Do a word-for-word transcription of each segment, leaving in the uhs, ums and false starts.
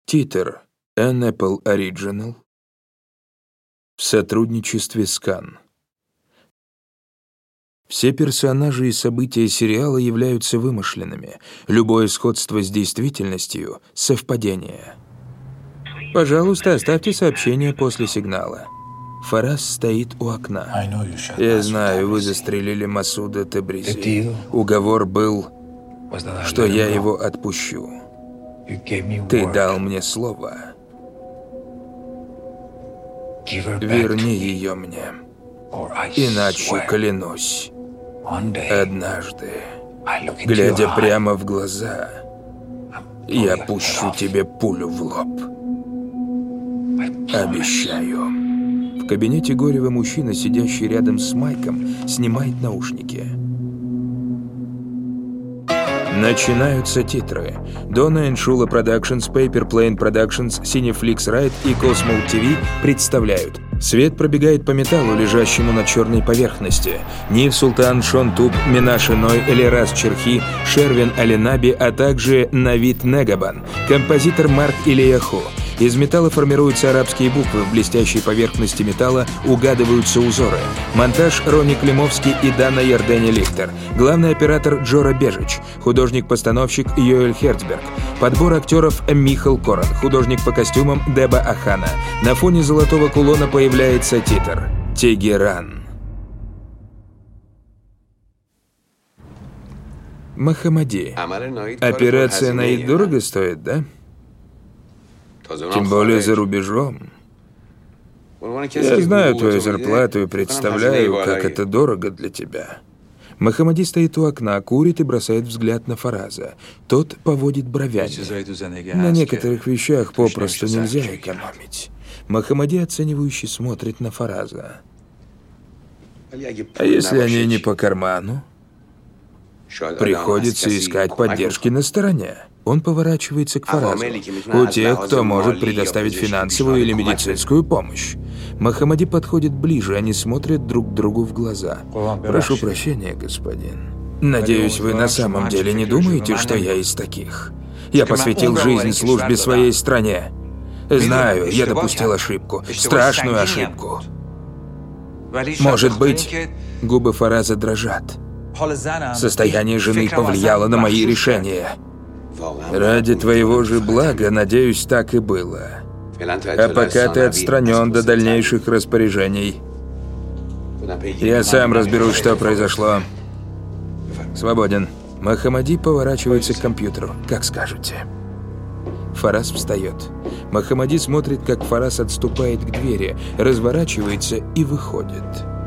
Титр An Apple Original в сотрудничестве с Кан. Все персонажи и события сериала являются вымышленными. Любое сходство с действительностью — совпадение. Пожалуйста, оставьте сообщение после сигнала. Фараз стоит у окна. Я знаю, вы застрелили Масуда Тебризи. Уговор был, что я его отпущу. Ты дал мне слово. Верни ее мне, иначе клянусь, однажды, глядя прямо в глаза, я пущу тебе пулю в лоб. Обещаю. В кабинете Горева мужчина, сидящий рядом с Майком, снимает наушники. Начинаются титры. Donna and Shula Productions, Paper Plane Productions, Cineflix Ride и Cosmo ти ви представляют. Свет пробегает по металлу, лежащему на черной поверхности. Нив Султан, Шон Туп, Минаш Иной, Элирас Черхи, Шервин Алинаби, а также Навид Негабан, композитор Марк Ильяху. Из металла формируются арабские буквы, в блестящей поверхности металла угадываются узоры. Монтаж Рони Климовский и Дана Ярдени Лихтер. Главный оператор Джора Бежич. Художник-постановщик Йоэль Херцберг. Подбор актеров Михал Коран. Художник по костюмам Деба Ахана. На фоне золотого кулона появляется титр «Тегеран». Мохаммади. Операция «Наид» дорого стоит, да? Тем более за рубежом. Я знаю твою зарплату и представляю, как это дорого для тебя. Мохаммади стоит у окна, курит и бросает взгляд на Фараза. Тот поводит бровями. На некоторых вещах попросту нельзя экономить. Мохаммади оценивающе смотрит на Фараза. А если они не по карману? Приходится искать поддержки на стороне. Он поворачивается к Фаразу. У тех, кто может предоставить финансовую или медицинскую помощь. Мохаммади подходит ближе, они смотрят друг другу в глаза. Прошу прощения, господин. Надеюсь, вы на самом деле не думаете, что я из таких? Я посвятил жизнь службе своей стране. Знаю, я допустил ошибку. Страшную ошибку. Может быть, губы Фараза дрожат. Состояние жены повлияло на мои решения. Ради твоего же блага, надеюсь, так и было. А пока ты отстранен до дальнейших распоряжений. Я сам разберусь, что произошло. Свободен. Мохаммади поворачивается к компьютеру. Как скажете. Фараз встает. Мохаммади смотрит, как Фараз отступает к двери, разворачивается и выходит.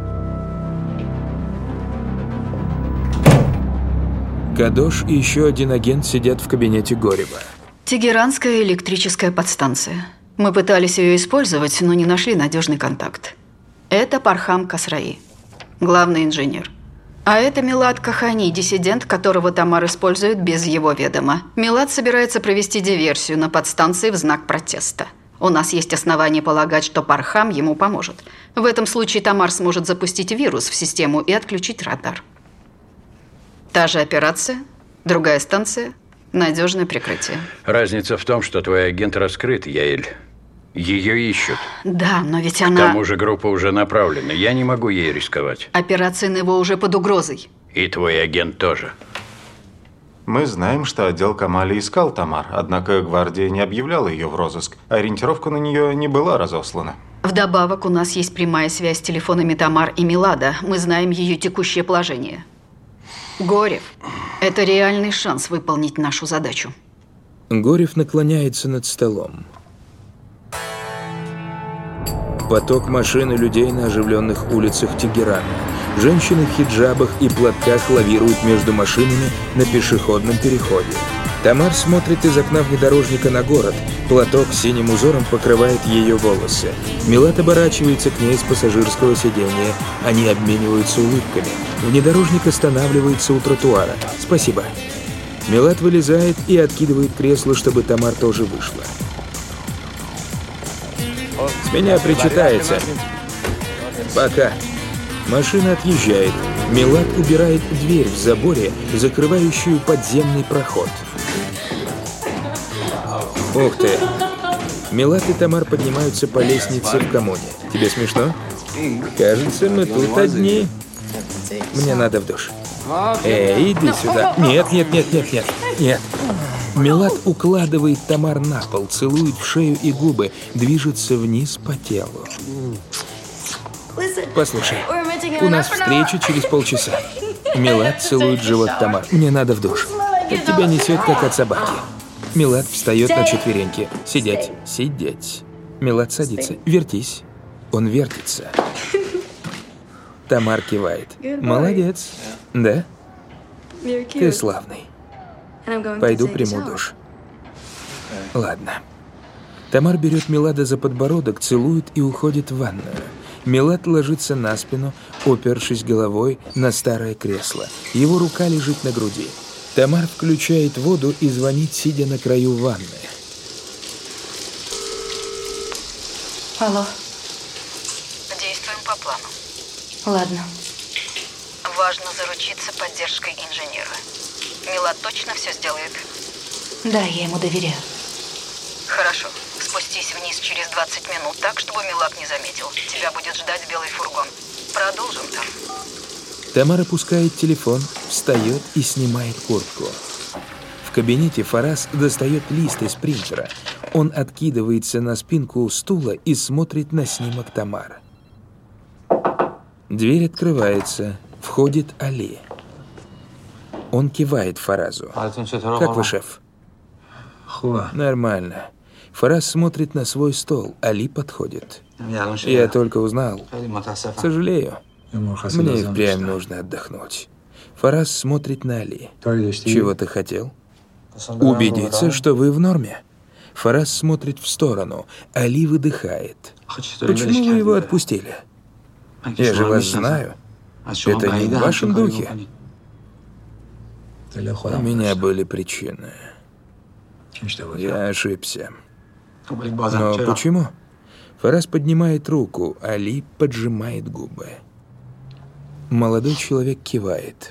Кадош и еще один агент сидят в кабинете Горева. Тегеранская электрическая подстанция. Мы пытались ее использовать, но не нашли надежный контакт. Это Пархам Касраи, главный инженер. А это Милад Кахани, диссидент, которого Тамар использует без его ведома. Милад собирается провести диверсию на подстанции в знак протеста. У нас есть основания полагать, что Пархам ему поможет. В этом случае Тамар сможет запустить вирус в систему и отключить радар. Та же операция, другая станция, надежное прикрытие. Разница в том, что твой агент раскрыт, Яэль. Ее ищут. Да, но ведь она... К тому же группа уже направлена. Я не могу ей рисковать. Операция на его уже под угрозой. И твой агент тоже. Мы знаем, что отдел Камали искал Тамар, однако гвардия не объявляла ее в розыск. Ориентировка на нее не была разослана. Вдобавок, у нас есть прямая связь с телефонами Тамар и Милада. Мы знаем ее текущее положение. Горев, это реальный шанс выполнить нашу задачу. Горев наклоняется над столом. Поток машин и людей на оживленных улицах Тегерана. Женщины в хиджабах и платках лавируют между машинами на пешеходном переходе. Тамар смотрит из окна внедорожника на город. Платок с синим узором покрывает ее волосы. Милад оборачивается к ней с пассажирского сиденья. Они обмениваются улыбками. Внедорожник останавливается у тротуара. Спасибо. Милад вылезает и откидывает кресло, чтобы Тамар тоже вышла. С меня причитается. Пока. Машина отъезжает. Милад убирает дверь в заборе, закрывающую подземный проход. Ух ты! Милад и Тамар поднимаются по лестнице в коммуне. Тебе смешно? Кажется, мы тут одни. Мне надо в душ. Эй, иди сюда. Нет, нет, нет, нет, нет, нет. Милад укладывает Тамар на пол, целует в шею и губы, движется вниз по телу. Послушай, у нас встреча через полчаса. Милад целует живот Тамар. Мне надо в душ. От тебя несет, как от собаки. Милад встает на четвереньки. Сидеть, сидеть. Милад садится. Вертись. Он вертится. Тамар кивает. Молодец. Да? Ты славный. Пойду приму душ. Ладно. Тамар берет Милада за подбородок, целует и уходит в ванную. Милад ложится на спину, опершись головой на старое кресло. Его рука лежит на груди. Тамар включает воду и звонит, сидя на краю ванны. Алло. Действуем по плану. Ладно. Важно заручиться поддержкой инженера. Милад точно все сделает? Да, я ему доверяю. Хорошо. Спустись вниз через двадцать минут так, чтобы Милад не заметил. Тебя будет ждать белый фургон. Продолжим там. Тамар опускает телефон, встает и снимает куртку. В кабинете Фарас достает лист из принтера. Он откидывается на спинку стула и смотрит на снимок Тамар. Дверь открывается. Входит Али. Он кивает Фаразу. «Как вы, шеф?» «Нормально». Фараз смотрит на свой стол. Али подходит. «Я только узнал. Сожалею. Мне и впрямь нужно отдохнуть». Фараз смотрит на Али. «Чего ты хотел?» «Убедиться, что вы в норме». Фараз смотрит в сторону. Али выдыхает. «Почему вы его отпустили?» «Я же вас знаю. Это не в вашем духе». «У меня были причины. Я ошибся». «Но почему?» Фараз поднимает руку, Али поджимает губы. Молодой человек кивает.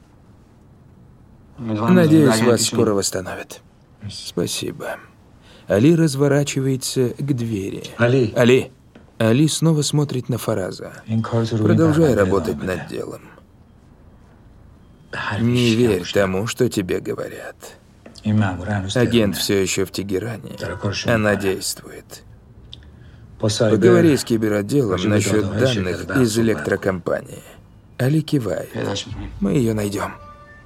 «Надеюсь, вас скоро восстановят». «Спасибо». Али разворачивается к двери. Али. Али. Али снова смотрит на Фараза. «Продолжай работать над делом. Не верь тому, что тебе говорят. Агент все еще в Тегеране. Она действует. Поговори с киберотделом насчет данных из электрокомпании». Али кивает. «Мы ее найдем».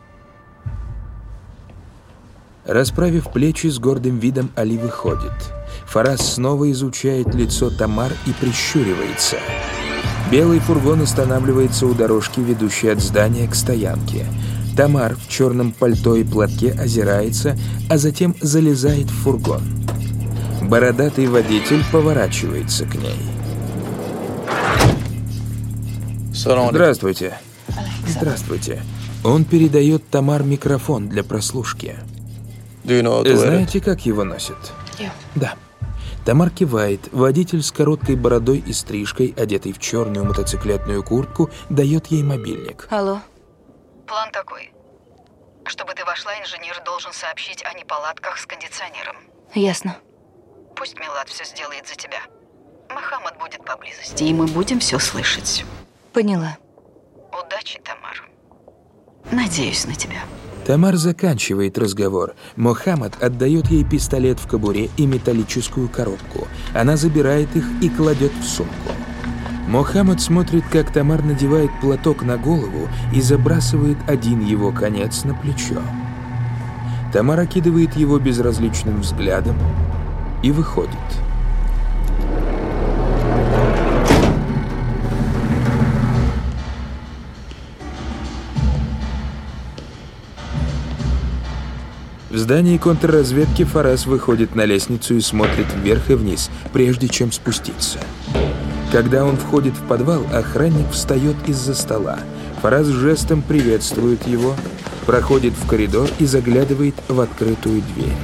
Расправив плечи, с гордым видом Али выходит. Фараз снова изучает лицо Тамар и прищуривается. Белый фургон останавливается у дорожки, ведущей от здания к стоянке. Тамар в черном пальто и платке озирается, а затем залезает в фургон. Бородатый водитель поворачивается к ней. «Здравствуйте». «Здравствуйте». Он передает Тамар микрофон для прослушки. «Знаете, как его носят?» «Да». Тамар кивает. Водитель с короткой бородой и стрижкой, одетый в черную мотоциклетную куртку, дает ей мобильник. Алло. План такой. Чтобы ты вошла, инженер должен сообщить о неполадках с кондиционером. Ясно. Пусть Милад все сделает за тебя. Мохаммад будет поблизости. И мы будем все слышать. Поняла. Удачи, Тамар. Надеюсь на тебя. Тамар заканчивает разговор. Мохаммад отдает ей пистолет в кобуре и металлическую коробку. Она забирает их и кладет в сумку. Мохаммад смотрит, как Тамар надевает платок на голову и забрасывает один его конец на плечо. Тамар окидывает его безразличным взглядом и выходит. В здании контрразведки Фараз выходит на лестницу и смотрит вверх и вниз, прежде чем спуститься. Когда он входит в подвал, охранник встает из-за стола. Фараз жестом приветствует его, проходит в коридор и заглядывает в открытую дверь.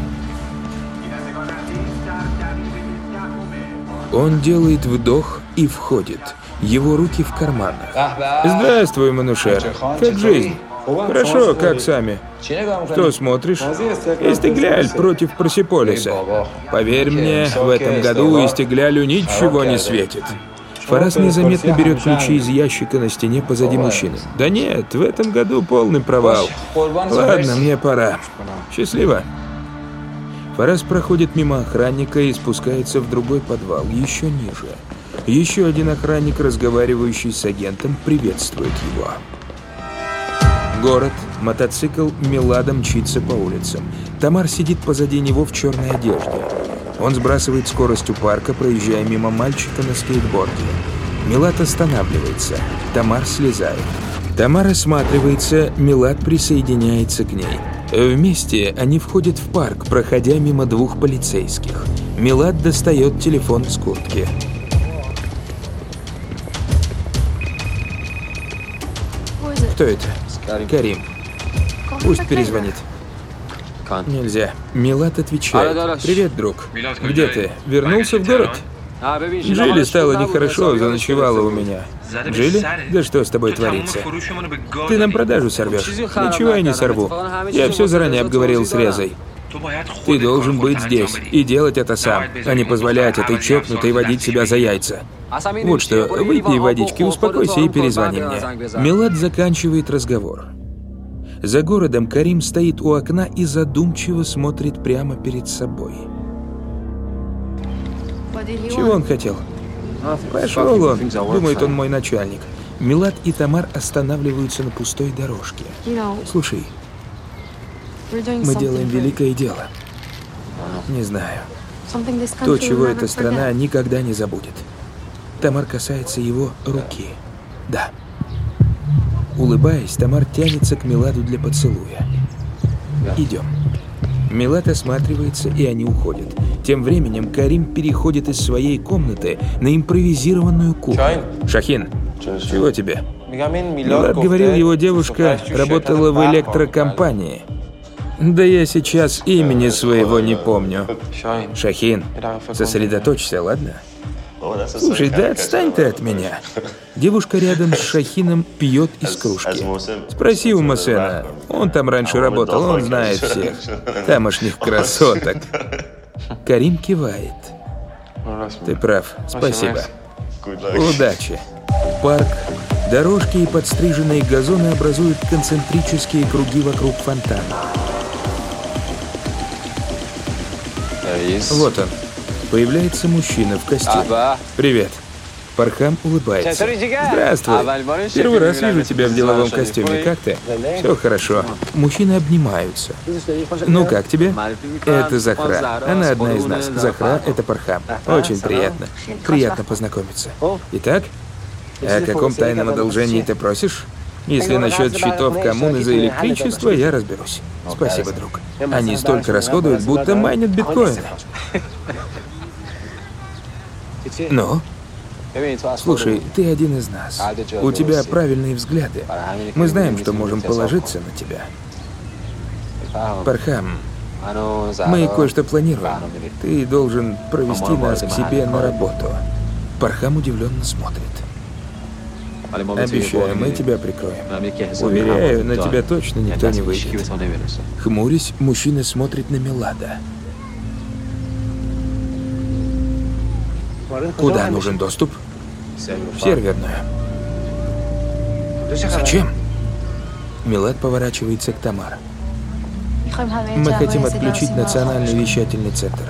Он делает вдох и входит. Его руки в карманах. «Здравствуй, Манушер. Как жизнь?» Хорошо, как сами? Что смотришь? Истегляль против Персеполиса. Поверь мне, в этом году Истеглялю ничего не светит. Фарас незаметно берет ключи из ящика на стене позади мужчины. Да нет, в этом году полный провал. Ладно, мне пора. Счастливо. Фарас проходит мимо охранника и спускается в другой подвал, еще ниже. Еще один охранник, разговаривающий с агентом, приветствует его. Город, мотоцикл Милада мчится по улицам. Тамар сидит позади него в черной одежде. Он сбрасывает скорость у парка, проезжая мимо мальчика на скейтборде. Милад останавливается. Тамар слезает. Тамар осматривается, Милад присоединяется к ней. Вместе они входят в парк, проходя мимо двух полицейских. Милад достает телефон из куртки. Кто это? Карим. Пусть перезвонит. Нельзя. Милад отвечает. Привет, друг. Где ты? Вернулся в город? Джилли стало нехорошо, заночевала у меня. Джилли? Да что с тобой творится? Ты нам продажу сорвешь. Ничего я не сорву. Я все заранее обговорил с Резой. Ты должен быть здесь и делать это сам, а не позволять этой чокнутой водить себя за яйца. Вот что, выпей водички, успокойся и перезвони мне. Милад заканчивает разговор. За городом Карим стоит у окна и задумчиво смотрит прямо перед собой. Чего он хотел? Пошел он. Думает, он мой начальник. Милад и Тамар останавливаются на пустой дорожке. Слушай, мы делаем великое дело. Не знаю. То, чего эта страна никогда не забудет. Тамар касается его руки. Да. Улыбаясь, Тамар тянется к Миладу для поцелуя. Идем. Милад осматривается, и они уходят. Тем временем Карим переходит из своей комнаты на импровизированную кухню. Шахин, чего тебе? Милад говорил, его девушка работала в электрокомпании. Да я сейчас имени своего не помню. Шахин, сосредоточься, ладно? Слушай, да отстань ты от меня. Девушка рядом с Шахином пьет из кружки. Спроси у Масена. Он там раньше работал, он знает всех тамошних красоток. Карим кивает. Ты прав, спасибо. Удачи. Парк, дорожки и подстриженные газоны образуют концентрические круги вокруг фонтана. Вот он. Появляется мужчина в костюме. Привет. Пархам улыбается. Здравствуй. Первый раз вижу тебя в деловом костюме. Как ты? Все хорошо. Мужчины обнимаются. Ну как тебе? Это Захра. Она одна из нас. Захра — это Пархам. Очень приятно. Приятно познакомиться. Итак, о каком тайном одолжении ты просишь? Если насчет счетов коммуны за электричество, я разберусь. Спасибо, друг. Они столько расходуют, будто майнят биткоины. Ну? Слушай, ты один из нас. У тебя правильные взгляды. Мы знаем, что можем положиться на тебя. Пархам, мы кое-что планируем. Ты должен провести нас к себе на работу. Пархам удивленно смотрит. Обещаю, мы тебя прикроем. Уверяю, на тебя точно никто не выйдет. Хмурясь, мужчина смотрит на Милада. Куда нужен доступ? В серверную. Зачем? Милад поворачивается к Тамар. Мы хотим отключить национальный вещательный центр.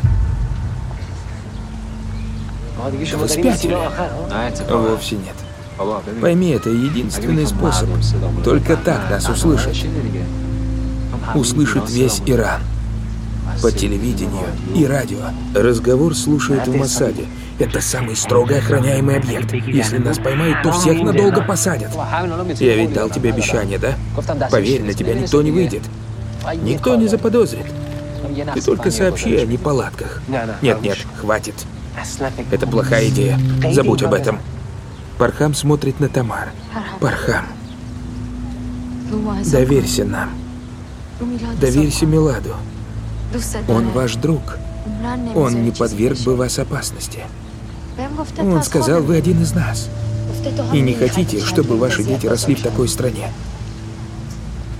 Вы спятили? Вовсе нет. Пойми, это единственный способ. Только так нас услышат. Услышит весь Иран. По телевидению и радио. Разговор слушают в Моссаде. Это самый строго охраняемый объект. Если нас поймают, то всех надолго посадят. Я ведь дал тебе обещание, да? Поверь, на тебя никто не выйдет. Никто не заподозрит. Ты только сообщи о неполадках. Нет-нет, хватит. Это плохая идея. Забудь об этом. Пархам смотрит на Тамар. Пархам, доверься нам. Доверься Миладу. Он ваш друг. Он не подверг бы вас опасности. Он сказал, вы один из нас. И не хотите, чтобы ваши дети росли в такой стране.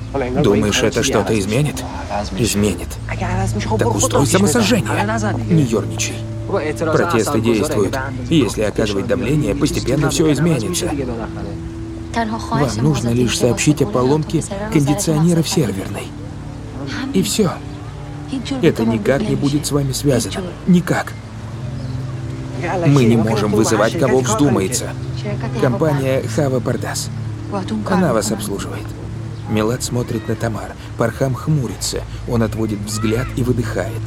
Думаешь, это что-то изменит? Изменит. Так устрой самосожжение. Не ерничай. Протесты действуют. И если оказывать давление, постепенно все изменится. Вам нужно лишь сообщить о поломке кондиционера в серверной. И все. Это никак не будет с вами связано. Никак. Мы не можем вызывать, кого вздумается. Компания Хава Пардас. Она вас обслуживает. Милад смотрит на Тамар. Пархам хмурится. Он отводит взгляд и выдыхает.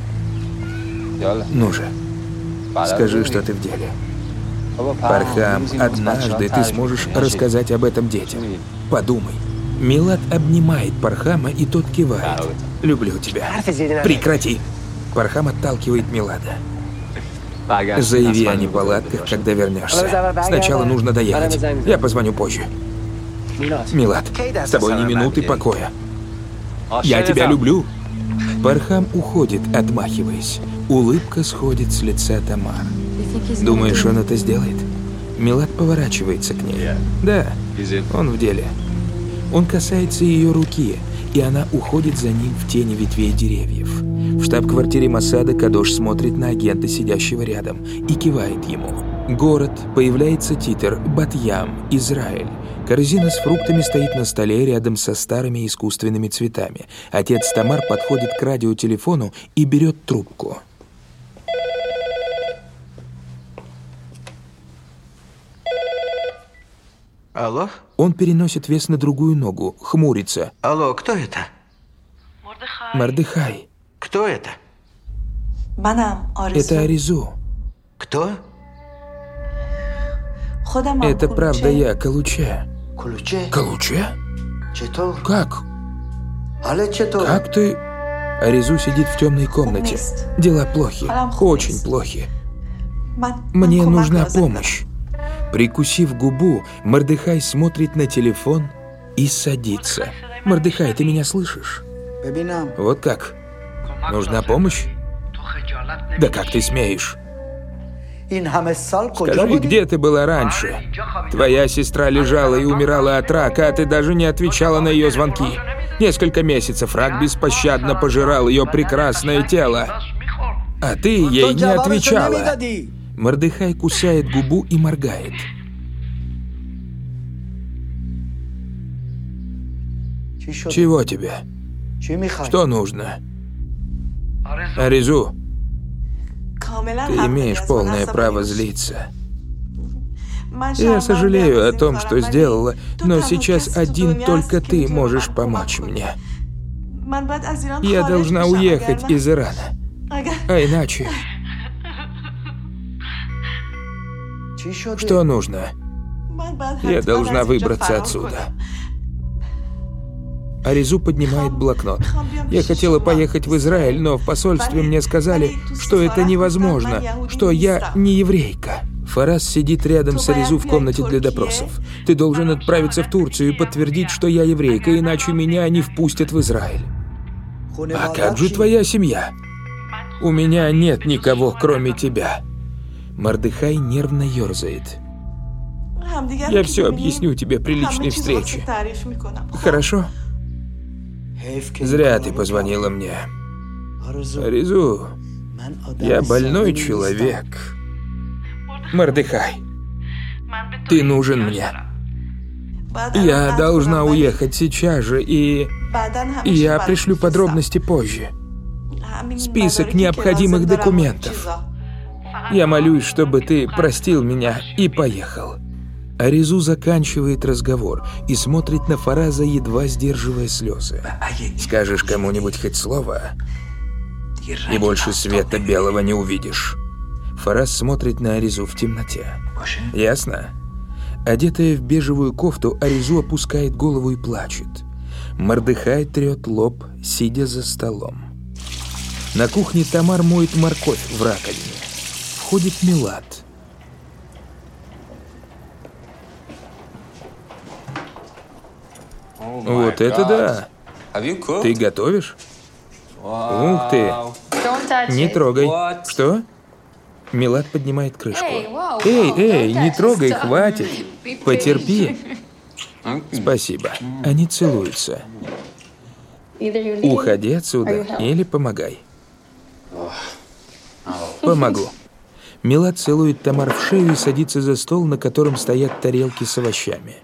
Ну же, скажи, что ты в деле. Пархам, однажды ты сможешь рассказать об этом детям. Подумай. Милад обнимает Пархама, и тот кивает. Люблю тебя. Прекрати. Пархам отталкивает Милада. Заяви о неполадках, когда вернешься. Сначала нужно доехать. Я позвоню позже. Милад, с тобой ни минуты покоя. Я тебя люблю. Пархам уходит, отмахиваясь. Улыбка сходит с лица Тамар. Думаешь, он это сделает? Милад поворачивается к ней. Да, он в деле. Он касается ее руки, и она уходит за ним в тени ветвей деревьев. В штаб-квартире Моссада Кадош смотрит на агента, сидящего рядом, и кивает ему. Город, появляется титр «Бат-Ям, Израиль». Корзина с фруктами стоит на столе рядом со старыми искусственными цветами. Отец Тамар подходит к радиотелефону и берет трубку. Алло? Он переносит вес на другую ногу, хмурится. Алло, кто это? Мордехай. Кто это? Это Аризу. Кто? Это правда я, Калуче. Калуче? Калуче? Четор? Как? Але четор? Как ты? Аризу сидит в темной комнате. Дела плохи, очень плохи. Мне нужна помощь. Прикусив губу, Мордехай смотрит на телефон и садится. Мордехай, ты меня слышишь? Вот как? Нужна помощь? Да как ты смеешь? Скажи, где ты была раньше? Твоя сестра лежала и умирала от рака, а ты даже не отвечала на ее звонки. Несколько месяцев рак беспощадно пожирал ее прекрасное тело. А ты ей не отвечала. Мордехай кусает губу и моргает. Чего тебе? Что нужно? Аризу, ты имеешь полное право злиться. Я сожалею о том, что сделала, но сейчас один только ты можешь помочь мне. Я должна уехать из Ирана. А иначе... Что нужно? Я должна выбраться отсюда. Аризу поднимает блокнот. Я хотела поехать в Израиль, но в посольстве мне сказали, что это невозможно, что я не еврейка. Фарас сидит рядом с Аризу в комнате для допросов. Ты должен отправиться в Турцию и подтвердить, что я еврейка, иначе меня не впустят в Израиль. А как же твоя семья? У меня нет никого, кроме тебя. Мордехай нервно ерзает. Я все объясню тебе при личной встрече. Хорошо? Зря ты позвонила мне. Аризу, я больной человек. Мордехай, ты нужен мне. Я должна уехать сейчас же, и... и я пришлю подробности позже. Список необходимых документов. Я молюсь, чтобы ты простил меня и поехал. Аризу заканчивает разговор и смотрит на Фараза, едва сдерживая слезы. Скажешь кому-нибудь хоть слово, и больше света белого не увидишь. Фараз смотрит на Аризу в темноте. Ясно? Одетая в бежевую кофту, Аризу опускает голову и плачет. Мордехай трет лоб, сидя за столом. На кухне Тамар моет морковь в раковине. Входит Милад. Вот это да! Ты готовишь? Ух ты! Не трогай. Что? Милад поднимает крышку. Эй, эй, не трогай, хватит. Потерпи. Спасибо. Они целуются. Уходи отсюда или помогай. Помогу. Милад целует Тамар в шею и садится за стол, на котором стоят тарелки с овощами.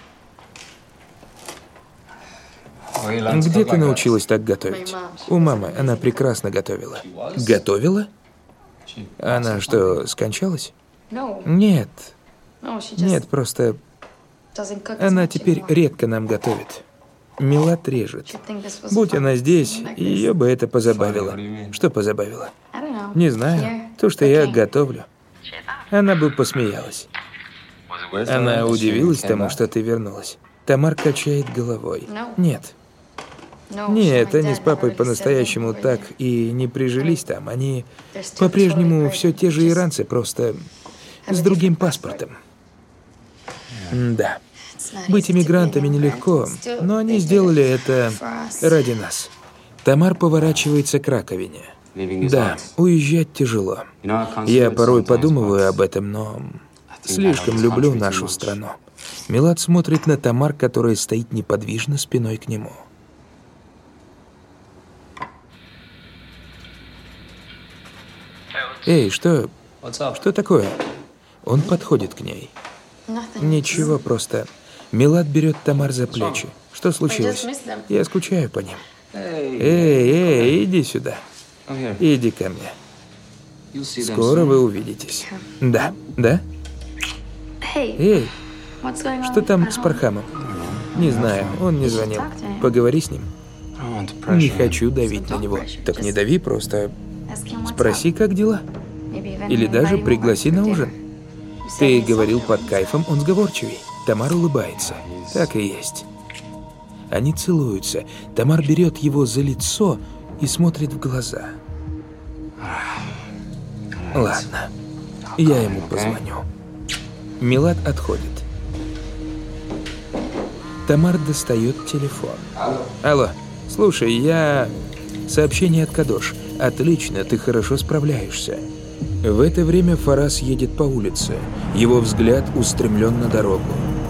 Где ты научилась так готовить? У мамы. Она прекрасно готовила. Готовила? Она что, скончалась? Нет. Нет, просто... Она теперь редко нам готовит. Милад режет. Будь она здесь, ее бы это позабавило. Что позабавило? Не знаю. То, что я готовлю. Она бы посмеялась. Она удивилась тому, что ты вернулась. Тамар качает головой. Нет. Нет, они с папой по-настоящему так и не прижились там. Они по-прежнему все те же иранцы, просто с другим паспортом. Да. Быть иммигрантами нелегко, но они сделали это ради нас. Тамар поворачивается к раковине. Да, уезжать тяжело. Я порой подумываю об этом, но слишком люблю нашу страну. Милад смотрит на Тамар, которая стоит неподвижно спиной к нему. Эй, что? Что такое? Он подходит к ней. Ничего, просто... Милад берет Тамар за плечи. Что случилось? Я скучаю по ним. Эй, эй, иди сюда. Иди ко мне. Скоро вы увидитесь. Да, да? Эй, что там с Пархамом? Не знаю, он не звонил. Поговори с ним. Не хочу давить на него. Так не дави, просто спроси, как дела. Или даже пригласи на ужин. Ты говорил, под кайфом он сговорчивей. Тамар улыбается. Так и есть. Они целуются. Тамар берет его за лицо и смотрит в глаза. Ладно, я ему позвоню. Милад отходит. Тамар достает телефон. Алло, слушай, я... Сообщение от Кадош. Отлично, ты хорошо справляешься. В это время Фарас едет по улице. Его взгляд устремлен на дорогу.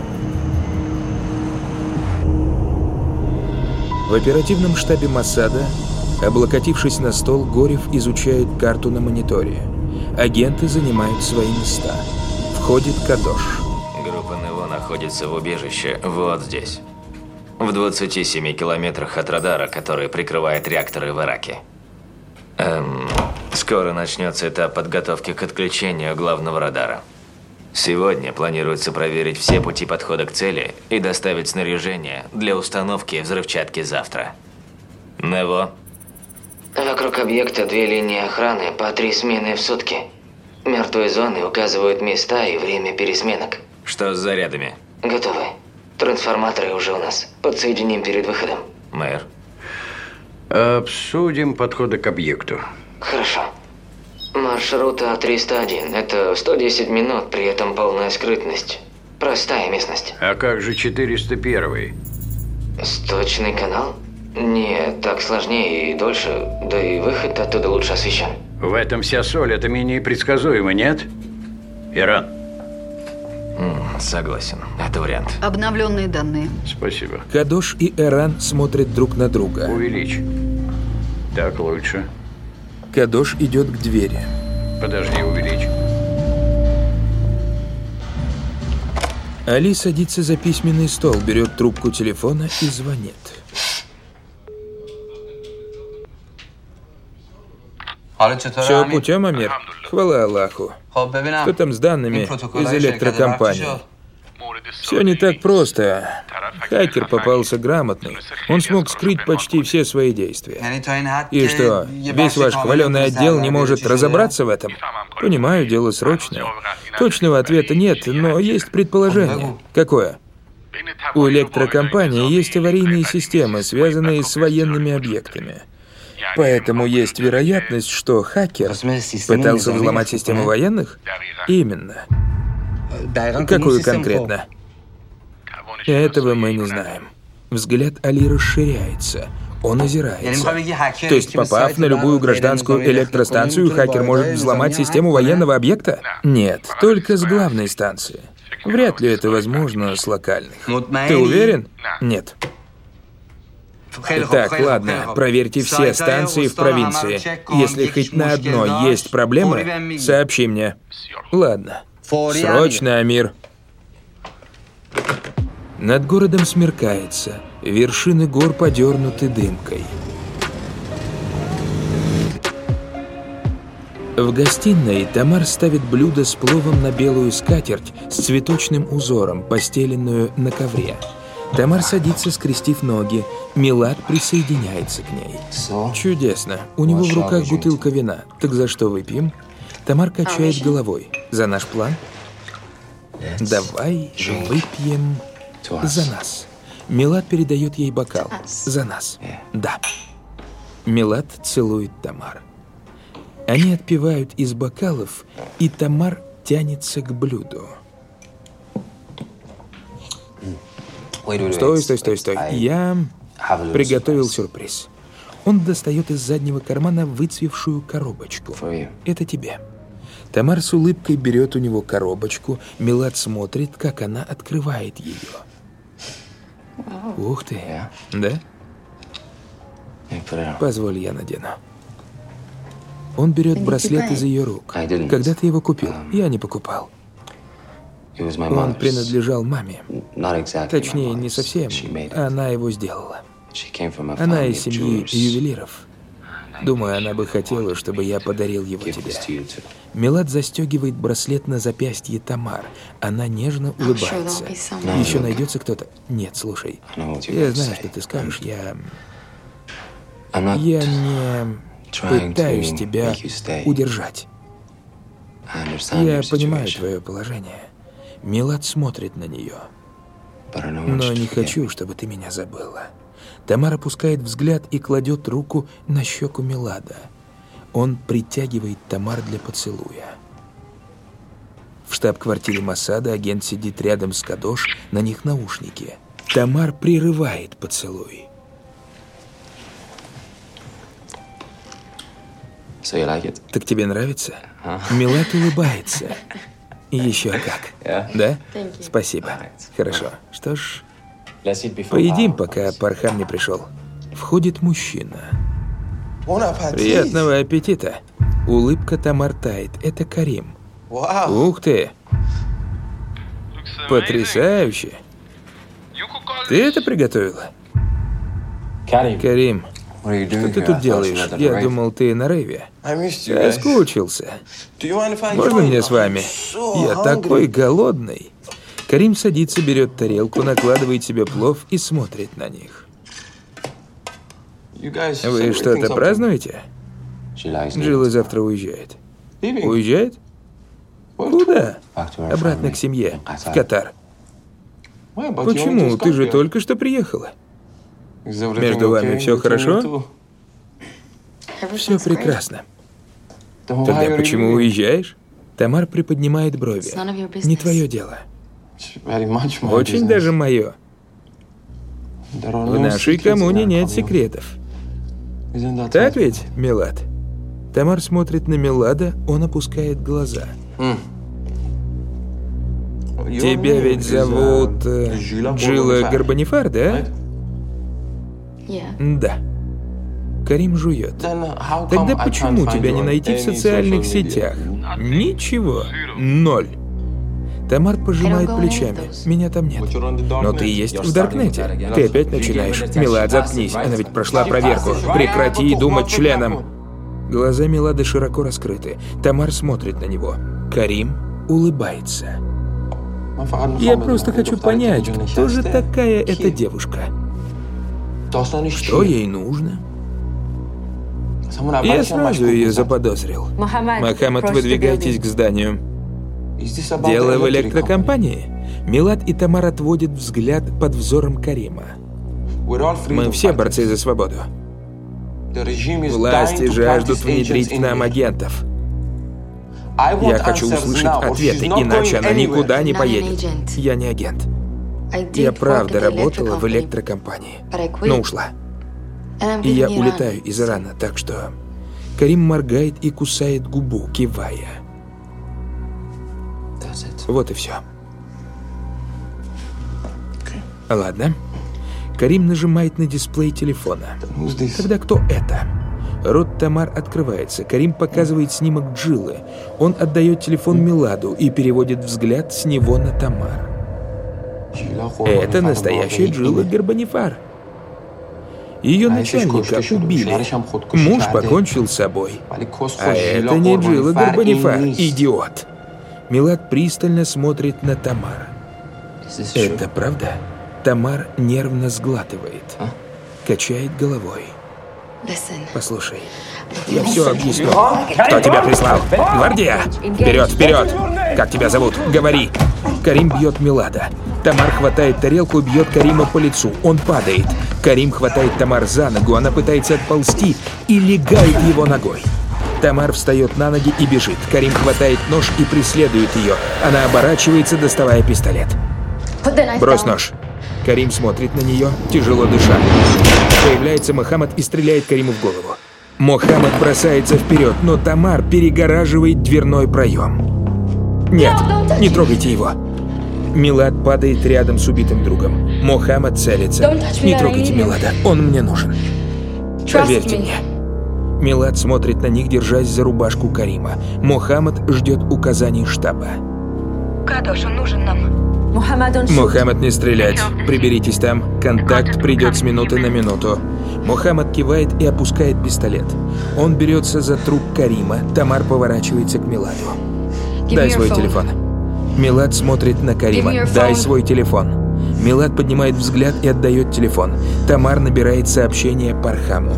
В оперативном штабе Моссада, облокотившись на стол, Горев изучает карту на мониторе. Агенты занимают свои места. Входит Кадош. Группа НЛО находится в убежище вот здесь. В двадцати семи километрах от радара, который прикрывает реакторы в Ираке. Эм, скоро начнется этап подготовки к отключению главного радара. Сегодня планируется проверить все пути подхода к цели и доставить снаряжение для установки взрывчатки завтра. Нево. Вокруг объекта две линии охраны по три смены в сутки. Мертвые зоны указывают места и время пересменок. Что с зарядами? Готовы. Трансформаторы уже у нас. Подсоединим перед выходом. Мэр. Обсудим подходы к объекту. Хорошо. Маршрут А триста один. Это сто десять минут, при этом полная скрытность. Простая местность. А как же четыреста один? Сточный канал? Нет, так сложнее и дольше. Да и выход оттуда лучше освещен. В этом вся соль. Это менее предсказуемо, нет? Иран. М, согласен. Это вариант. Обновленные данные. Спасибо. Кадош и Эран смотрят друг на друга. Увеличь. Так лучше. Кадош идет к двери. Подожди, увеличь. Али садится за письменный стол, берет трубку телефона и звонит. Все путем, Амир? Хвала Аллаху. Что там с данными из электрокомпании? Все не так просто. Хакер попался грамотный. Он смог скрыть почти все свои действия. И что, весь ваш хваленый отдел не может разобраться в этом? Понимаю, дело срочное. Точного ответа нет, но есть предположение. Какое? У электрокомпании есть аварийные системы, связанные с военными объектами. Поэтому есть вероятность, что хакер пытался взломать систему военных? Именно. Какую конкретно? Этого мы не знаем. Взгляд Али расширяется. Он озирается. То есть, попав на любую гражданскую электростанцию, хакер может взломать систему военного объекта? Нет, только с главной станции. Вряд ли это возможно с локальных. Ты уверен? Нет. Так, ладно, проверьте все станции в провинции. Если хоть на одной есть проблемы, сообщи мне. Ладно. Срочно, Амир. Над городом смеркается. Вершины гор подернуты дымкой. В гостиной Тамар ставит блюдо с пловом на белую скатерть с цветочным узором, постеленную на ковре. Тамар садится, скрестив ноги. Милад присоединяется к ней. Чудесно. У него в руках бутылка вина. Так за что выпьем? Тамар качает головой. За наш план? Давай выпьем за нас. Милад передает ей бокал. За нас. Да. Милад целует Тамар. Они отпивают из бокалов, и Тамар тянется к блюду. Стой, стой, стой, стой. Я приготовил сюрприз. Он достает из заднего кармана выцвевшую коробочку. Это тебе. Тамар с улыбкой берет у него коробочку. Милад смотрит, как она открывает ее. Ух ты. Да? Позволь, я надену. Он берет браслет из ее рук. Когда ты его купил? Я не покупал. Он принадлежал маме. Точнее, не совсем. Она его сделала. Она из семьи ювелиров. Думаю, она бы хотела, чтобы я подарил его тебе. Милад застегивает браслет на запястье Тамар. Она нежно улыбается. Еще найдется кто-то? Нет, слушай. Я знаю, что ты скажешь. Я... Я не пытаюсь тебя удержать. Я понимаю твое положение. Милад смотрит на нее. Но не хочу, чтобы ты меня забыла. Тамар опускает взгляд и кладет руку на щеку Милада. Он притягивает Тамар для поцелуя. В штаб-квартире Моссада агент сидит рядом с Кадош, на них наушники. Тамар прерывает поцелуй. So you like it? Так тебе нравится? Милад улыбается. Еще как. Да? Спасибо. Хорошо. Что ж, поедим, пока Пархам не пришел. Входит мужчина. Приятного аппетита. Улыбка Тамар тает. Это Карим. Ух ты. Потрясающе. Ты это приготовила? Карим, что ты тут делаешь? Я думал, ты на рейве. Я скучился. Можно мне с вами? Я такой голодный. Карим садится, берет тарелку, накладывает себе плов и смотрит на них. Вы что-то празднуете? Джилла завтра уезжает. Уезжает? Куда? Обратно к семье, в Катар. Почему? Ты же только что приехала. Между вами все хорошо? Все прекрасно. Тогда почему уезжаешь? Тамар приподнимает брови. Не твое дело. Очень даже мое. В нашей коммуне нет секретов. Так ведь, Милад? Тамар смотрит на Милада, он опускает глаза. Тебя ведь зовут э, Джилла Гарбанифар, да? Да. Карим жует. Тогда почему тебя не найти в социальных сетях? Ничего. Ноль. Тамар пожимает плечами. Меня там нет. Но ты есть в Даркнете. Ты опять начинаешь. Милад, заткнись. Она ведь прошла проверку. Прекрати думать членом. Глаза Милада широко раскрыты. Тамар смотрит на него. Карим улыбается. Я просто хочу понять, кто же такая эта девушка? Что ей нужно? Я сразу ее заподозрил. Мохаммад, выдвигайтесь к зданию. Дело в электрокомпании. Милад и Тамар отводят взгляд под взором Карима. Мы все борцы за свободу. Власти жаждут внедрить к нам агентов. Я хочу услышать ответы, иначе она никуда не поедет. Я не агент. Я правда работала в электрокомпании, но ушла. И я улетаю из Ирана, так что... Карим моргает и кусает губу, кивая. Вот и все. Ладно. Карим нажимает на дисплей телефона. Тогда кто это? Рот Тамар открывается. Карим показывает снимок Джилы. Он отдает телефон Миладу и переводит взгляд с него на Тамар. Это настоящая Джилла Горбанифар. Ее начальника убили. Муж покончил с собой. А это не Джилла Горбанифар, идиот. Милад пристально смотрит на Тамар. Это правда? Тамар нервно сглатывает. Качает головой. Послушай, я все объясню. Кто тебя прислал? Гвардия! Вперед, вперед! Как тебя зовут? Говори! Карим бьет Милада. Тамар хватает тарелку и бьет Карима по лицу. Он падает. Карим хватает Тамар за ногу. Она пытается отползти и легает его ногой. Тамар встает на ноги и бежит. Карим хватает нож и преследует ее. Она оборачивается, доставая пистолет. Брось нож. Карим смотрит на нее, тяжело дыша. Появляется Мохаммад и стреляет Кариму в голову. Мохаммад бросается вперед, но Тамар перегораживает дверной проем. Нет, не трогайте его. Милад падает рядом с убитым другом. Мохаммад целится. Не трогайте Милада, он мне нужен. Поверьте мне. Милад смотрит на них, держась за рубашку Карима. Мохаммад ждет указаний штаба. Кадош, он нужен нам. Мохаммад, не стрелять. Приберитесь там. Контакт придет с минуты на минуту. Мохаммад кивает и опускает пистолет. Он берется за труп Карима. Тамар поворачивается к Миладу. Дай свой телефон. Милад смотрит на Карима. Дай свой телефон. Милад поднимает взгляд и отдает телефон. Тамар набирает сообщение Пархаму.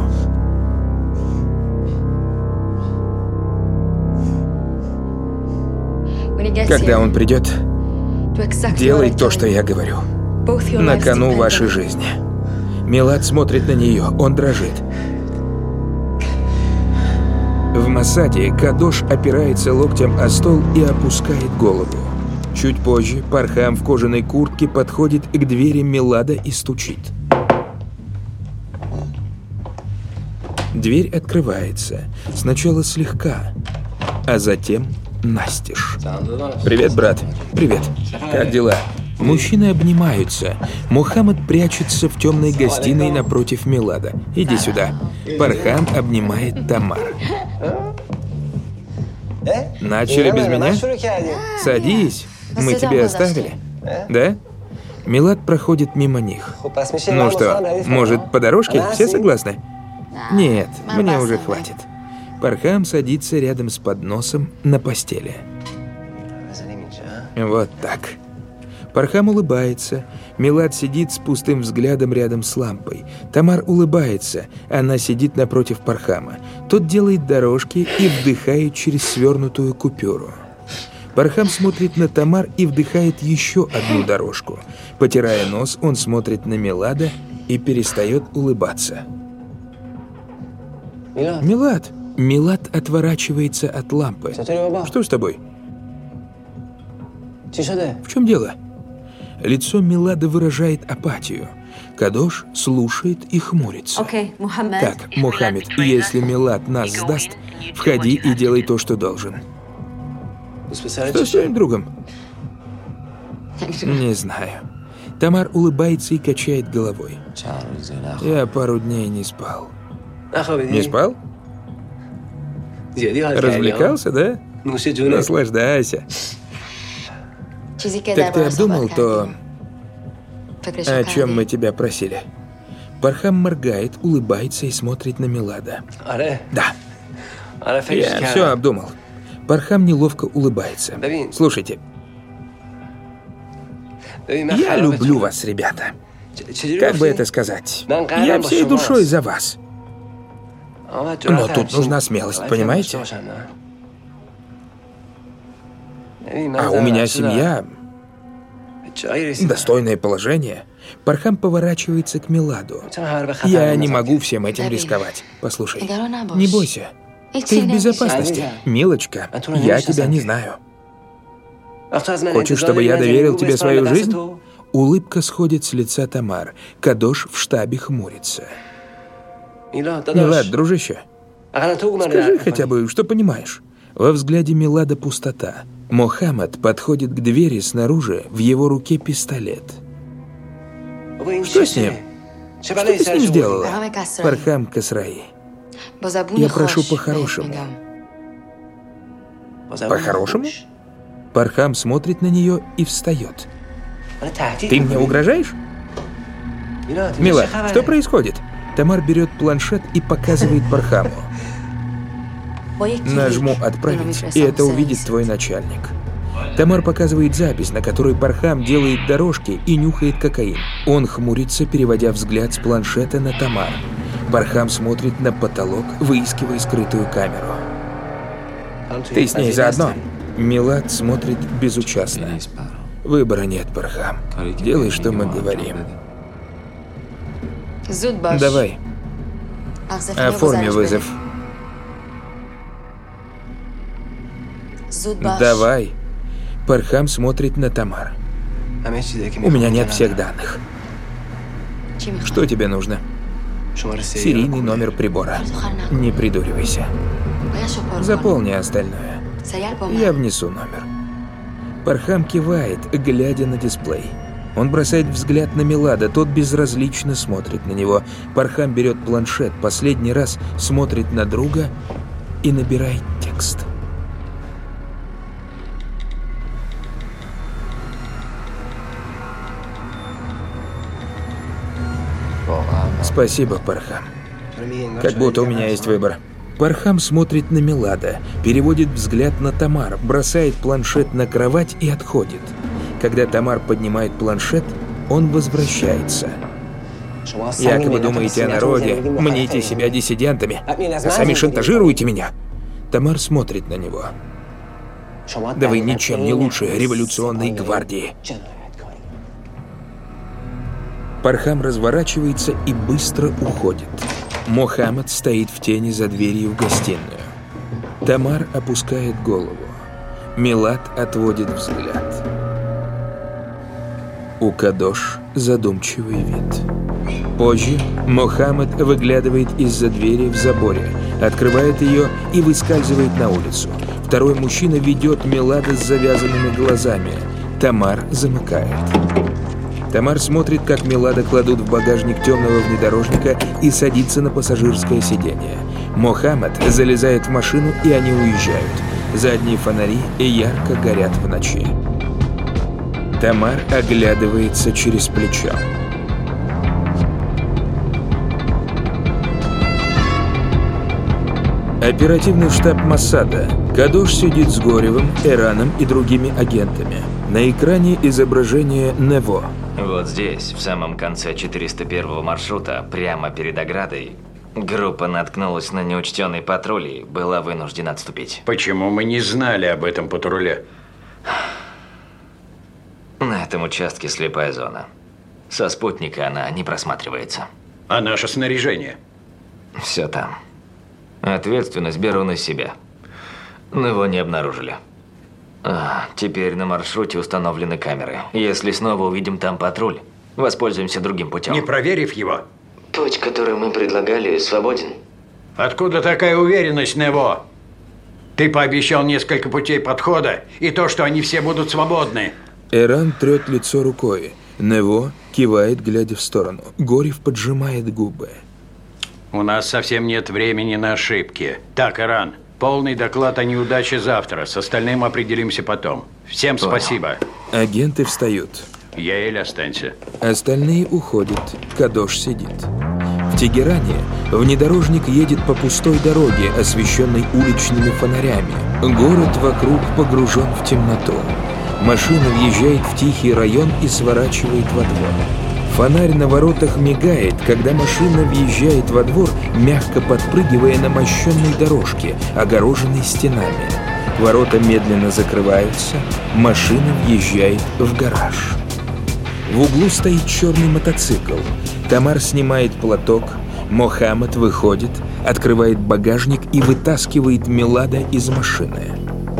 Когда он придет, делай то, что я говорю. На кону вашей жизни. Милад смотрит на нее, он дрожит. В Масаде Кадош опирается локтем о стол и опускает голову. Чуть позже Пархам в кожаной куртке подходит к двери Милада и стучит. Дверь открывается. Сначала слегка, а затем настежь. Привет, брат. Привет. Как дела? Мужчины обнимаются. Мухаммад прячется в темной гостиной напротив Милада. Иди сюда. Пархам обнимает Тамар. Начали без меня? Садись. Мы тебе оставили. Да? Милад проходит мимо них. Ну что, может, по дорожке? Все согласны? Нет, мне уже хватит. Пархам садится рядом с подносом на постели. Вот так. Пархам улыбается. Милад сидит с пустым взглядом рядом с лампой. Тамар улыбается. Она сидит напротив Пархама. Тот делает дорожки и вдыхает через свернутую купюру. Пархам смотрит на Тамар и вдыхает еще одну дорожку. Потирая нос, он смотрит на Милада и перестает улыбаться. Милад! Милад отворачивается от лампы. Что с тобой? В чем дело? Лицо Милада выражает апатию. Кадош слушает и хмурится. Так, Мухаммед, если Милад нас сдаст, входи и делай то, что должен. Что с твоим другом? Не знаю. Тамар улыбается и качает головой. Я пару дней не спал. Не спал? Развлекался, да? Наслаждайся. Так ты обдумал то, о чем мы тебя просили? Пархам моргает, улыбается и смотрит на Милада. Да. Я все обдумал. Пархам неловко улыбается. Слушайте, я люблю вас, ребята. Как бы это сказать? Я всей душой за вас. Но тут нужна смелость, понимаете? А у меня семья, достойное положение. Пархам поворачивается к Миладу. Я не могу всем этим рисковать. Послушай, не бойся. Ты в безопасности. Милочка, я тебя не знаю. Хочешь, чтобы я доверил тебе свою жизнь? Улыбка сходит с лица Тамар. Кадош в штабе хмурится. Милад, дружище, скажи хотя бы, что понимаешь. Во взгляде Милада пустота. Мохаммад подходит к двери снаружи, в его руке пистолет. Что с ним? Что ты с ним сделала? Пархам Касраи. Я прошу по-хорошему. По-хорошему? Пархам смотрит на нее и встает. Ты мне угрожаешь? Мила, что происходит? Тамар берет планшет и показывает Пархаму. Нажму «Отправить», и это увидит твой начальник. Тамар показывает запись, на которой Пархам делает дорожки и нюхает кокаин. Он хмурится, переводя взгляд с планшета на Тамар. Пархам смотрит на потолок, выискивая скрытую камеру. Ты с ней заодно? Милад смотрит безучастно. Выбора нет, Пархам. Делай, что мы говорим. Давай. Оформи вызов. Давай. Пархам смотрит на Тамар. У меня нет всех данных. Что тебе нужно? Серийный номер прибора. Не придуривайся. Заполни остальное. Я внесу номер. Пархам кивает, глядя на дисплей. Он бросает взгляд на Милада, тот безразлично смотрит на него. Пархам берет планшет, последний раз смотрит на друга и набирает текст. Спасибо, Пархам. Как будто у меня есть выбор. Пархам смотрит на Милада, переводит взгляд на Тамар, бросает планшет на кровать и отходит. Когда Тамар поднимает планшет, он возвращается. Якобы думаете о народе, мните себя диссидентами, а сами шантажируете меня. Тамар смотрит на него. Да вы ничем не лучше революционной гвардии. Пархам разворачивается и быстро уходит. Мохаммед стоит в тени за дверью в гостиную. Тамар опускает голову. Милад отводит взгляд. У Кадош задумчивый вид. Позже Мохаммед выглядывает из-за двери в заборе, открывает ее и выскальзывает на улицу. Второй мужчина ведет Милада с завязанными глазами. Тамар замыкает. Тамар смотрит, как Милада кладут в багажник темного внедорожника и садится на пассажирское сиденье. Мохаммед залезает в машину, и они уезжают. Задние фонари ярко горят в ночи. Тамар оглядывается через плечо. Оперативный штаб Моссада. Кадош сидит с Горевым, Эраном и другими агентами. На экране изображение Нево. Вот здесь, в самом конце четыреста первого маршрута, прямо перед оградой, группа наткнулась на неучтенный патруль и была вынуждена отступить. Почему мы не знали об этом патруле? На этом участке слепая зона. Со спутника она не просматривается. А наше снаряжение? Все там. Ответственность беру на себя. Но его не обнаружили. А, теперь на маршруте установлены камеры. Если снова увидим там патруль, воспользуемся другим путем. Не проверив его? Путь, который мы предлагали, свободен. Откуда такая уверенность, Нево? Ты пообещал несколько путей подхода, и то, что они все будут свободны. Эран трет лицо рукой. Нево кивает, глядя в сторону. Горев поджимает губы. У нас совсем нет времени на ошибки. Так, Эран, полный доклад о неудаче завтра. С остальным определимся потом. Всем спасибо. Агенты встают. Яэль, останься. Остальные уходят. Кадош сидит. В Тегеране внедорожник едет по пустой дороге, освещенной уличными фонарями. Город вокруг погружен в темноту. Машина въезжает в тихий район и сворачивает во двор. Фонарь на воротах мигает, когда машина въезжает во двор, мягко подпрыгивая на мощенной дорожке, огороженной стенами. Ворота медленно закрываются, машина въезжает в гараж. В углу стоит черный мотоцикл. Тамар снимает платок, Мохаммед выходит, открывает багажник и вытаскивает Милада из машины.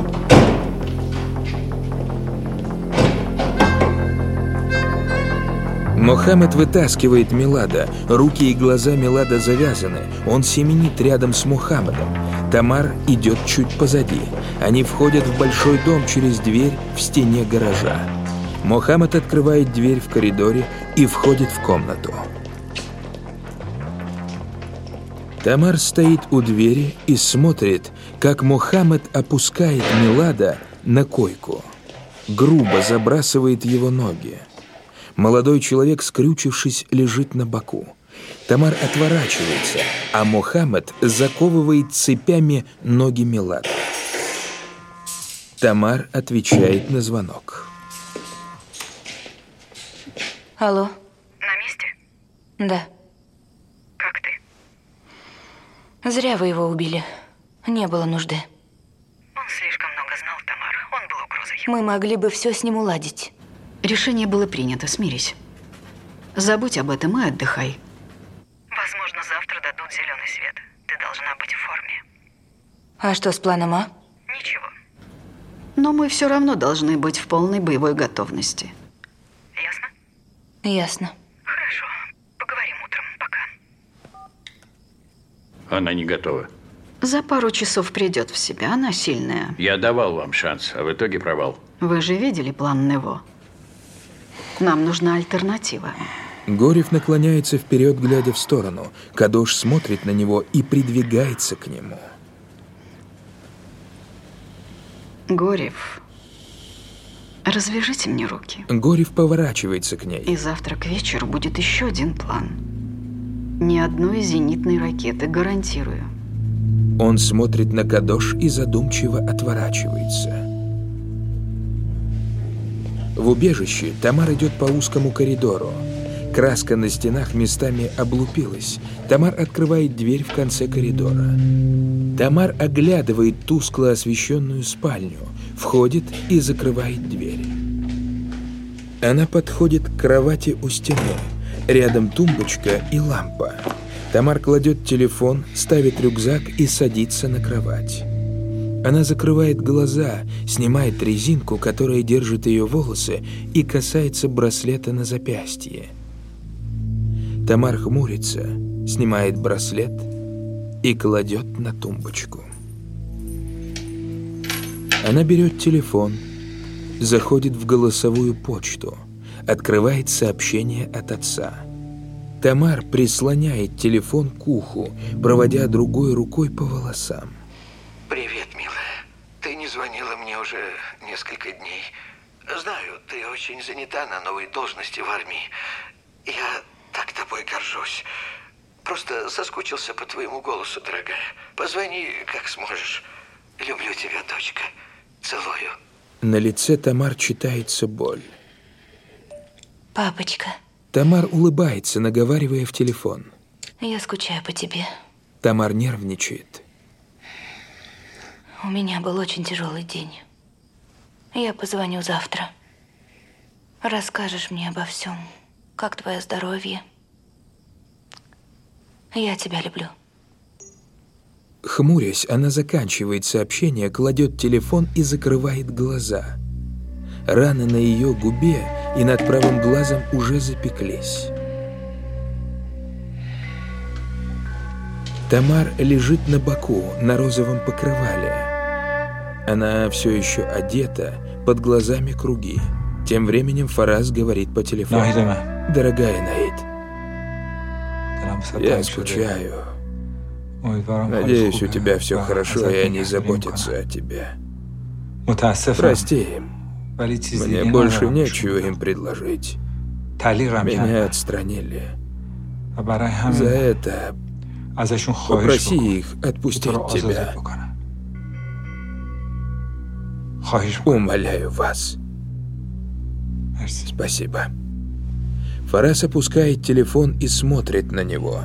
Мохаммед вытаскивает Милада. Руки и глаза Милада завязаны. Он семенит рядом с Мохаммедом. Тамар идет чуть позади. Они входят в большой дом через дверь в стене гаража. Мохаммед открывает дверь в коридоре и входит в комнату. Тамар стоит у двери и смотрит, как Мохаммед опускает Милада на койку. Грубо забрасывает его ноги. Молодой человек, скрючившись, лежит на боку. Тамар отворачивается, а Мохаммед заковывает цепями ноги Милада. Тамар отвечает на звонок. Алло. На месте? Да. Как ты? Зря вы его убили. Не было нужды. Он слишком много знал, Тамар. Он был угрозой. Мы могли бы все с ним уладить. Решение было принято, смирись. Забудь об этом и отдыхай. Возможно, завтра дадут зеленый свет. Ты должна быть в форме. А что с планом А? Ничего. Но мы все равно должны быть в полной боевой готовности. Ясно? Ясно. Хорошо. Поговорим утром. Пока. Она не готова. За пару часов придет в себя, она сильная. Я давал вам шанс, а в итоге провал. Вы же видели план Нево? Нам нужна альтернатива. Горев наклоняется вперед, глядя в сторону. Кадош смотрит на него и придвигается к нему. Горев, развяжите мне руки. Горев поворачивается к ней. И завтра к вечеру будет еще один план. Ни одной зенитной ракеты, гарантирую. Он смотрит на Кадош и задумчиво отворачивается. В убежище Тамар идет по узкому коридору. Краска на стенах местами облупилась. Тамар открывает дверь в конце коридора. Тамар оглядывает тускло освещенную спальню, входит и закрывает дверь. Она подходит к кровати у стены. Рядом тумбочка и лампа. Тамар кладет телефон, ставит рюкзак и садится на кровать. Она закрывает глаза, снимает резинку, которая держит ее волосы, и касается браслета на запястье. Тамар хмурится, снимает браслет и кладет на тумбочку. Она берет телефон, заходит в голосовую почту, открывает сообщение от отца. Тамар прислоняет телефон к уху, проводя другой рукой по волосам. Привет, милая. Ты не звонила мне уже несколько дней. Знаю, ты очень занята на новой должности в армии. Я так тобой горжусь. Просто соскучился по твоему голосу, дорогая. Позвони, как сможешь. Люблю тебя, дочка. Целую. На лице Тамар читается боль. Папочка. Тамар улыбается, наговаривая в телефон. Я скучаю по тебе. Тамар нервничает. У меня был очень тяжелый день. Я позвоню завтра. Расскажешь мне обо всем. Как твое здоровье? Я тебя люблю. Хмурясь, она заканчивает сообщение, кладет телефон и закрывает глаза. Раны на ее губе и над правым глазом уже запеклись. Тамар лежит на боку на розовом покрывале. Она все еще одета, под глазами круги. Тем временем Фараз говорит по телефону. «Дорогая Наид, я скучаю. Надеюсь, у тебя все хорошо, и они заботятся о тебе. Прости им. Мне больше нечего им предложить. Меня отстранили. За это попроси их отпустить тебя. Умоляю вас. Спасибо». Фараз опускает телефон и смотрит на него.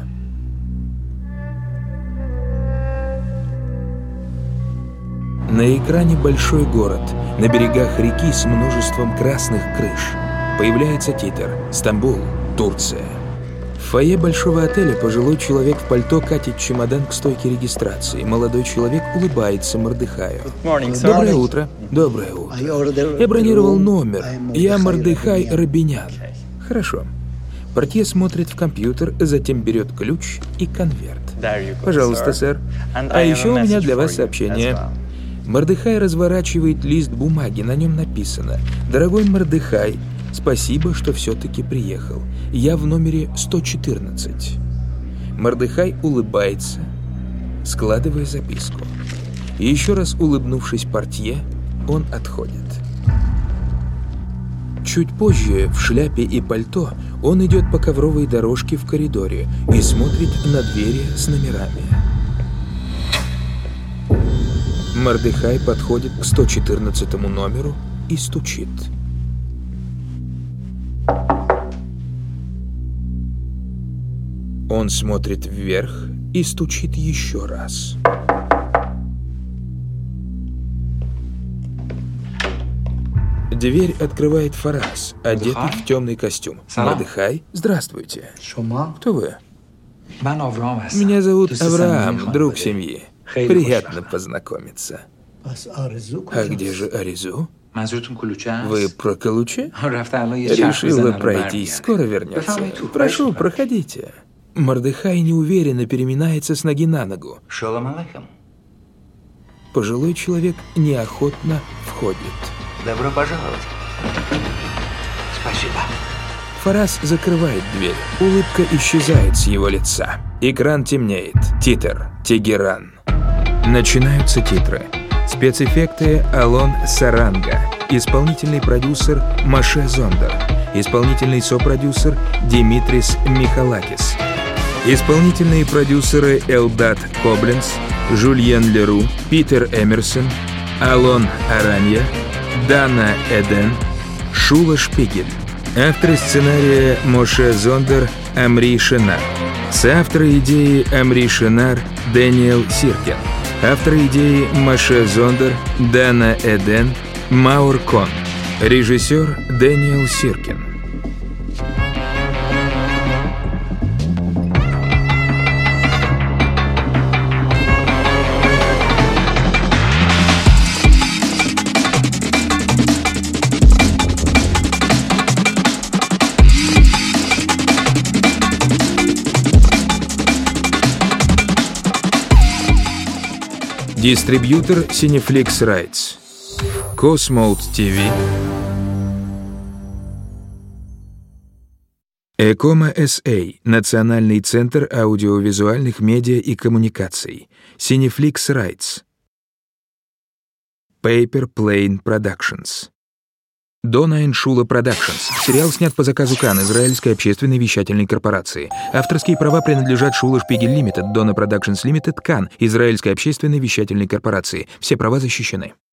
На экране большой город, на берегах реки с множеством красных крыш. Появляется титр «Стамбул, Турция». В фойе большого отеля пожилой человек в пальто катит чемодан к стойке регистрации. Молодой человек улыбается Мордыхаю. Доброе утро. Доброе утро. Я бронировал номер. Я Мордыхай Рабинян. Хорошо. Портье смотрит в компьютер, затем берет ключ и конверт. Пожалуйста, сэр. А еще у меня для вас сообщение. Мордехай разворачивает лист бумаги, на нем написано: «Дорогой Мордехай, спасибо, что все-таки приехал. Я в номере сто четырнадцать». Мордехай улыбается, складывая записку. И еще раз улыбнувшись портье, он отходит. Чуть позже, в шляпе и пальто, он идет по ковровой дорожке в коридоре и смотрит на двери с номерами. Мордехай подходит к сто четырнадцатому номеру и стучит. Он смотрит вверх и стучит еще раз. Дверь открывает Фарас, одетый в темный костюм. Мордехай, здравствуйте. Кто вы? Меня зовут Авраам, друг семьи. Приятно познакомиться. А где же Аризу? Вы про Калуче? Решила пройтись, скоро вернется. Прошу, проходите. Мордехай неуверенно переминается с ноги на ногу. Шалом алейхем. Пожилой человек неохотно входит. Добро пожаловать. Спасибо. Фарас закрывает дверь. Улыбка исчезает с его лица. Экран темнеет. Титр. Тегеран. Начинаются титры. Спецэффекты Алон Саранга. Исполнительный продюсер Моше Зондер. Исполнительный сопродюсер Димитрис Михалакис. Исполнительные продюсеры Элдад Кобленц, Жульен Леру, Питер Эмерсон, Алон Аранья, Дана Эден, Шула Шпигель. Авторы сценария Моше Зондер, Амри Шенар. Соавторы идеи Амри Шенар, Дэниел Сиркин. Авторы идеи Моше Зондер, Дана Эден, Маур Кон. Режиссер Дэниел Сиркин. Дистрибьютор Cineflix Rights. Cosmode ти ви. Экома эс эй. Национальный центр аудиовизуальных медиа и коммуникаций. Cineflix Rights. Paper Plane Productions. Дона энд Шула Productions. Сериал снят по заказу Кан, израильской общественной вещательной корпорации. Авторские права принадлежат Шула Шпигель Лимитед, Дона Productions Лимитед, Кан, израильской общественной вещательной корпорации. Все права защищены.